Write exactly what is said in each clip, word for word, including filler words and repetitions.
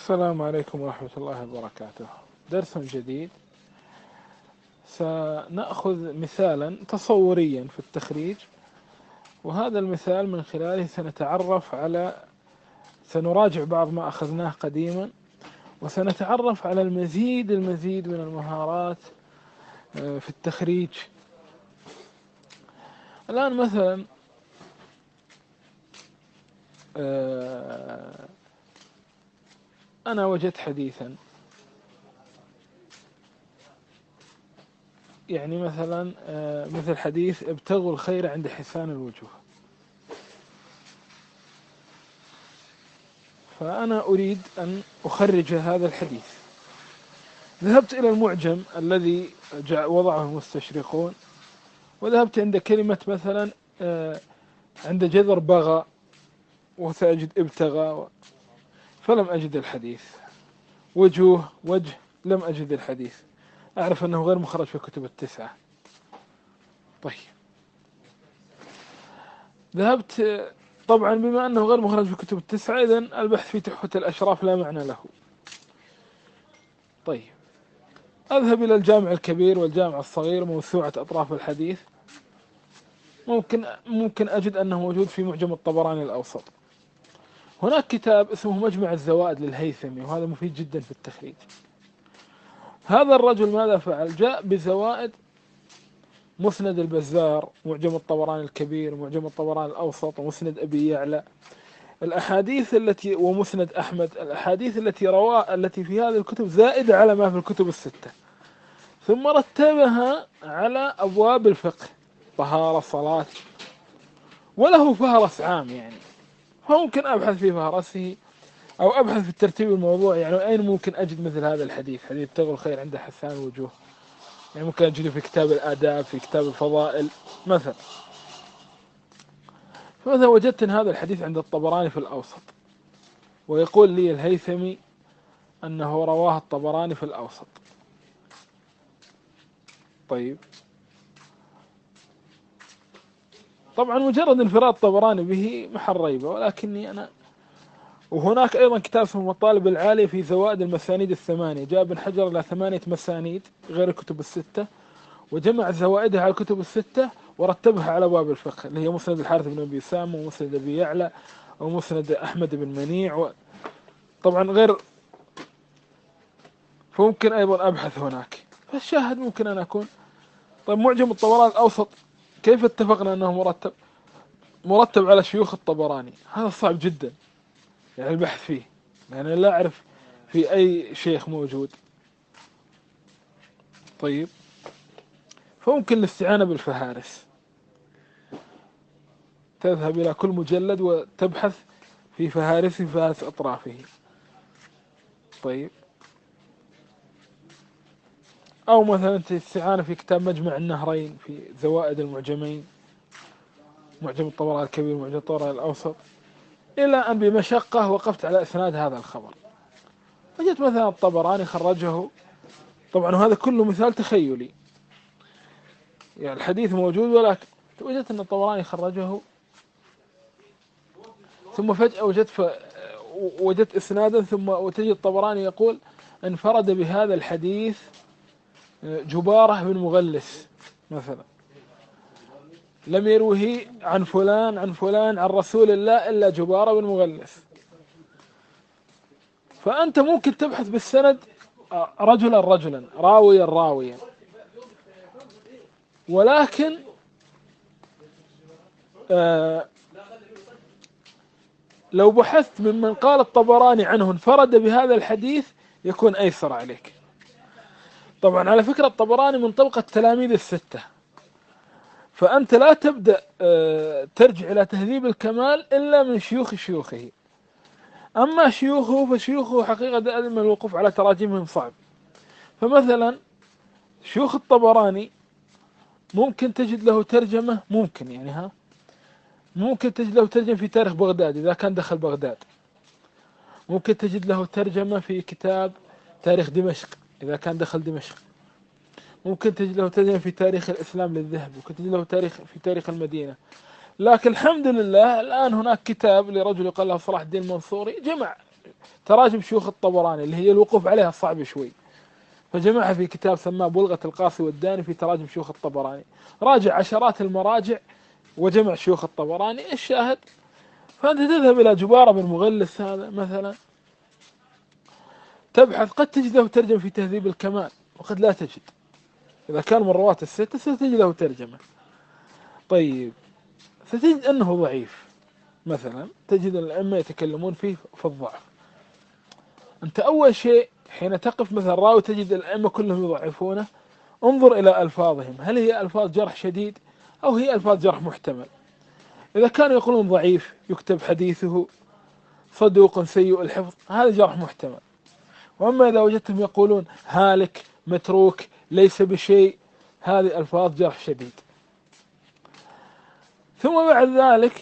السلام عليكم ورحمة الله وبركاته. درس جديد. سنأخذ مثالا تصوريا في التخريج، وهذا المثال من خلاله سنتعرف على سنراجع بعض ما أخذناه قديما، وسنتعرف على المزيد المزيد من المهارات في التخريج. الآن مثلا أنا وجدت حديثا، يعني مثلا مثل حديث ابتغوا الخير عند حسان الوجوه، فأنا أريد أن أخرج هذا الحديث. ذهبت إلى المعجم الذي وضعه المستشرقون، وذهبت عند كلمة مثلا عند جذر بغى وسأجد ابتغى، فلم أجد الحديث. وجوه وجه لم أجد الحديث، أعرف أنه غير مخرج في الكتب التسعة. طيب ذهبت طبعا بما أنه غير مخرج في الكتب التسعة، إذن البحث في تحفة الأشراف لا معنى له. طيب أذهب إلى الجامع الكبير والجامع الصغير موسوعة أطراف الحديث، ممكن ممكن أجد أنه موجود في معجم الطبراني الأوسط. هناك كتاب اسمه مجمع الزوائد للهيثمي، وهذا مفيد جدا في التخريج. هذا الرجل ماذا فعل؟ جاء بزوائد مسند البزار، معجم الطبراني الكبير، معجم الطبراني الأوسط، ومسند أبي يعلى، الأحاديث التي ومسند أحمد، الأحاديث التي رواها التي في هذه الكتب زائدة على ما في الكتب الستة، ثم رتبها على أبواب الفقه، طهارة، صلاة، وله فهرس عام يعني، فممكن أبحث في فهرسه أو أبحث في الترتيب الموضوعي، يعني أين ممكن أجد مثل هذا الحديث، حديث ابتغوا الخير عند حسان الوجوه، يعني ممكن أجده في كتاب الآداب، في كتاب الفضائل مثلا. فمثلا وجدت أن هذا الحديث عند الطبراني في الأوسط، ويقول لي الهيثمي أنه رواه الطبراني في الأوسط. طيب طبعا مجرد انفراد الطبراني به محل ريبة، ولكني أنا وهناك أيضا كتاب اسمه المطالب العالية في زوائد المسانيد الثمانية، جاء ابن حجر إلى ثمانية مسانيد غير الكتب الستة، وجمع زوائدها على الكتب الستة ورتبها على باب الفقه، اللي هي مسند الحارث بن أبي سام، ومسند أبي يعلى، ومسند أحمد بن منيع، و... طبعا غير، فممكن أيضا أبحث هناك. فالشاهد ممكن أن أكون طيب معجم الطبراني الأوسط كيف اتفقنا أنه مرتب مرتب على شيوخ الطبراني؟ هذا صعب جدا يعني البحث فيه، يعني لا أعرف في أي شيخ موجود. طيب فممكن الاستعانة بالفهارس، تذهب إلى كل مجلد وتبحث في فهارسه، فهارس أطرافه. طيب أو مثلا الاستعانة في كتاب مجمع النهرين في زوائد المعجمين، معجم الطبراني الكبير ومعجم الطبراني الأوسط، إلى أن بمشقة وقفت على إسناد هذا الخبر، وجدت مثلا الطبراني خرجه. طبعا هذا كله مثال تخيلي، يعني الحديث موجود ولكن وجدت أن الطبراني خرجه، ثم فجأة وجدت ف... وجدت إسنادا، ثم وتجد الطبراني يقول انفرد بهذا الحديث جبارة بن مغلس مثلا، لم يروه عن فلان عن فلان عن رسول الله إلا جبارة بن مغلس. فأنت ممكن تبحث بالسند رجلا رجلا، راويا راويا، ولكن آه لو بحثت ممن قال الطبراني عنه انفرد بهذا الحديث يكون أيسر عليك. طبعا على فكرة الطبراني من طبقة تلاميذ الستة، فأنت لا تبدأ آه ترجع إلى تهذيب الكمال إلا من شيوخ شيوخه، أما شيوخه فشيوخه حقيقة دائما الوقوف على تراجمهم صعب. فمثلا شيوخ الطبراني ممكن تجد له ترجمة، ممكن يعني ها ممكن تجد له ترجمة في تاريخ بغداد إذا كان دخل بغداد، ممكن تجد له ترجمة في كتاب تاريخ دمشق إذا كان دخل دمشق، ممكن تجد له ترجمة في تاريخ الإسلام للذهبي، ممكن تجد له تاريخ في تاريخ المدينة. لكن الحمد لله الآن هناك كتاب لرجل يقال له صلاح الدين المنصوري جمع تراجم شيوخ الطبراني اللي هي الوقوف عليها صعب شوي، فجمعها في كتاب سماه بلغة القاصي والداني في تراجم شيوخ الطبراني، راجع عشرات المراجع وجمع شيوخ الطبراني. الشاهد، فأنت تذهب إلى جبارة بن مغلس هذا مثلا، تبحث، قد تجد له ترجمة في تهذيب الكمال وقد لا تجد، إذا كان من رواة الستة ستجد له ترجمة. طيب، ستجد أنه ضعيف مثلا، تجد الأئمة يتكلمون فيه في الضعف. أنت أول شيء حين تقف مثلا راوي تجد الأئمة كلهم يضعفونه، انظر إلى ألفاظهم، هل هي ألفاظ جرح شديد أو هي ألفاظ جرح محتمل؟ إذا كانوا يقولون ضعيف يكتب حديثه صدوق سيء الحفظ، هذا جرح محتمل. وأما إذا وجدتهم يقولون هالك متروك ليس بشيء، هذه ألفاظ جرح شديد. ثم بعد ذلك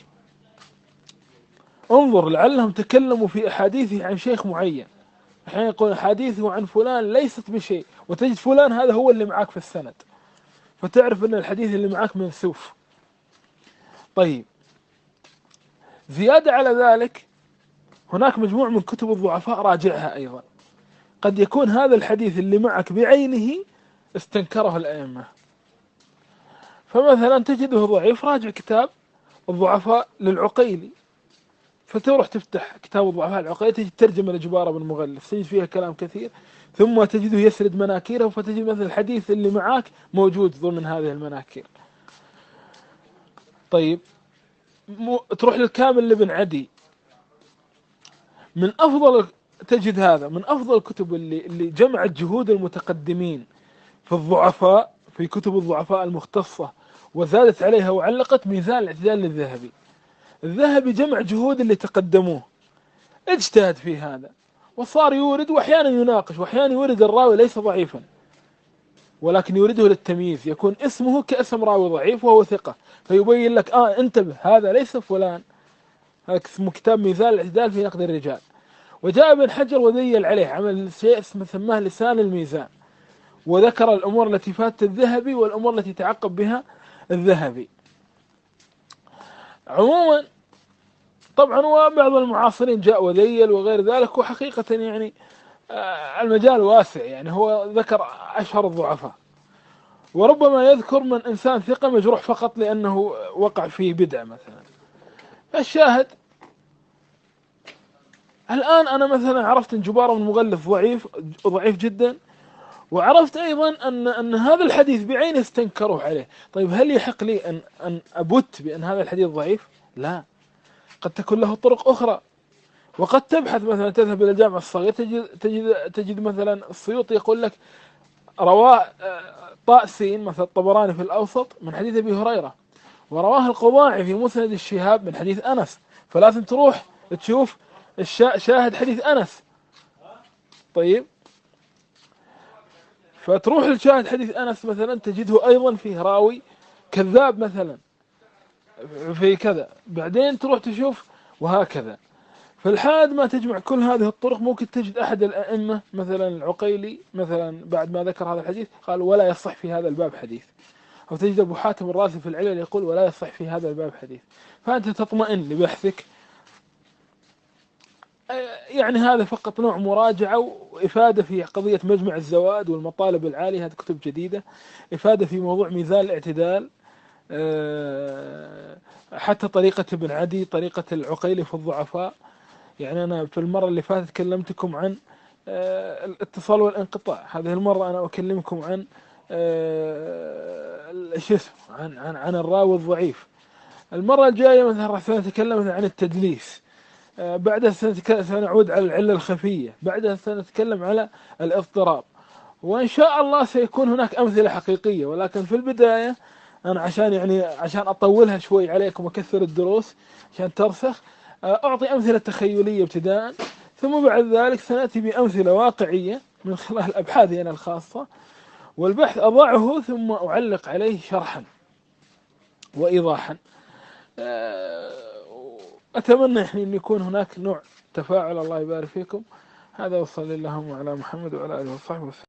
انظر لعلهم تكلموا في أحاديثه عن شيخ معين، أحيانا يقول أحاديثه عن فلان ليست بشيء، وتجد فلان هذا هو اللي معك في السند، فتعرف أن الحديث اللي معك منسوف. طيب، زيادة على ذلك هناك مجموعة من كتب الضعفاء راجعها أيضا، قد يكون هذا الحديث اللي معك بعينه استنكره الأئمة، فمثلا تجده ضعيف، راجع كتاب الضعفاء للعقيلي، فتروح تفتح كتاب الضعفاء العقيلي تجد ترجمة لجبارة بن مغلس تجد فيها كلام كثير، ثم تجده يسرد مناكيره، فتجد مثل الحديث اللي معك موجود ضمن هذه المناكير. طيب، تروح للكامل لابن عدي، من أفضل، تجد هذا من أفضل الكتب اللي, اللي جمعت جهود المتقدمين في الضعفاء، في كتب الضعفاء المختصة وزادت عليها وعلقت، ميزان الاعتدال للذهبي. الذهبي جمع جهود اللي تقدموه، اجتهد في هذا وصار يورد، وأحيانا يناقش، وأحيانا يورد الراوي ليس ضعيفا ولكن يورده للتمييز، يكون اسمه كاسم راوي ضعيف وهو ثقة، فيبين لك آه انتبه هذا ليس فلان. هذا اسمه كتاب ميزان الاعتدال في نقد الرجال. وجاء ابن حجر وذيل عليه، عمل شيء اسمه سماه لسان الميزان، وذكر الأمور التي فاتت الذهبي والأمور التي تعقب بها الذهبي. عموما طبعا وبعض المعاصرين جاء وذيل وغير ذلك، وحقيقة يعني المجال واسع، يعني هو ذكر أشهر الضعفاء، وربما يذكر من إنسان ثقة مجروح فقط لأنه وقع فيه بدعة مثلا. الشاهد، الآن أنا مثلا عرفت أن جبارة بن مغلف ضعيف ضعيف جدا، وعرفت أيضا أن أن هذا الحديث بعينه استنكروه عليه. طيب، هل يحق لي أن أن أبت بأن هذا الحديث ضعيف؟ لا، قد تكون له طرق أخرى، وقد تبحث مثلا، تذهب إلى الجامع الصغير تجد تجد تجد مثلا السيوطي يقول لك رواه طاء سين مثل الطبراني في الأوسط من حديث أبي هريرة، ورواه القضاعي في مسند الشهاب من حديث أنس، فلازم تروح تشوف شاهد حديث أنس. طيب، فتروح لشاهد حديث أنس مثلا تجده أيضا فيه راوي كذاب مثلا في كذا، بعدين تروح تشوف، وهكذا. فالحاد ما تجمع كل هذه الطرق ممكن تجد أحد الأئمة مثلا العقيلي مثلا بعد ما ذكر هذا الحديث قال ولا يصح في هذا الباب حديث، أو تجد أبو حاتم الرازي في العلل يقول ولا يصح في هذا الباب حديث، فأنت تطمئن لبحثك. يعني هذا فقط نوع مراجعة وإفادة في قضية مجمع الزواد والمطالب العالية، هذه كتب جديدة، إفادة في موضوع ميزان الاعتدال، حتى طريقة ابن عدي، طريقة العقيلي في الضعفاء. يعني أنا في المرة اللي فاتت كلمتكم عن الاتصال والانقطاع، هذه المرة أنا أكلمكم عن شو اسمه عن عن عن الراوي الضعيف. المرة الجاية مثلا راح نتكلم عن التدليس، بعدها سنعود على العلة الخفية، بعدها سنتكلم على الاضطراب، وإن شاء الله سيكون هناك أمثلة حقيقية. ولكن في البداية أنا عشان يعني عشان أطولها شوي عليكم وأكثر الدروس عشان ترسخ، أعطي أمثلة تخيلية ابتداء، ثم بعد ذلك سنأتي بأمثلة واقعية من خلال أبحاثي أنا الخاصة، والبحث أضعه ثم أعلق عليه شرحا وإيضاحا. أتمنى يعني أن يكون هناك نوع تفاعل. الله يبارك فيكم. هذا وصلى اللهم على محمد وعلى آله وصحبه وسلم.